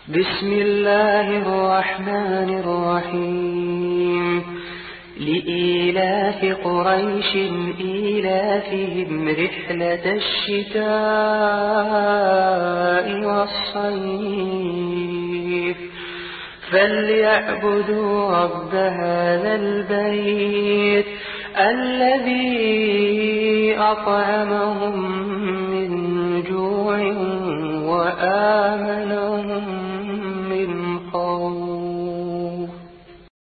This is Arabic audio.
بسم الله الرحمن الرحيم لإيلاف قريش إيلافهم رحلة الشتاء والصيف فليعبدوا رب هذا البيت الذي أطعمهم من جوع وآمنهم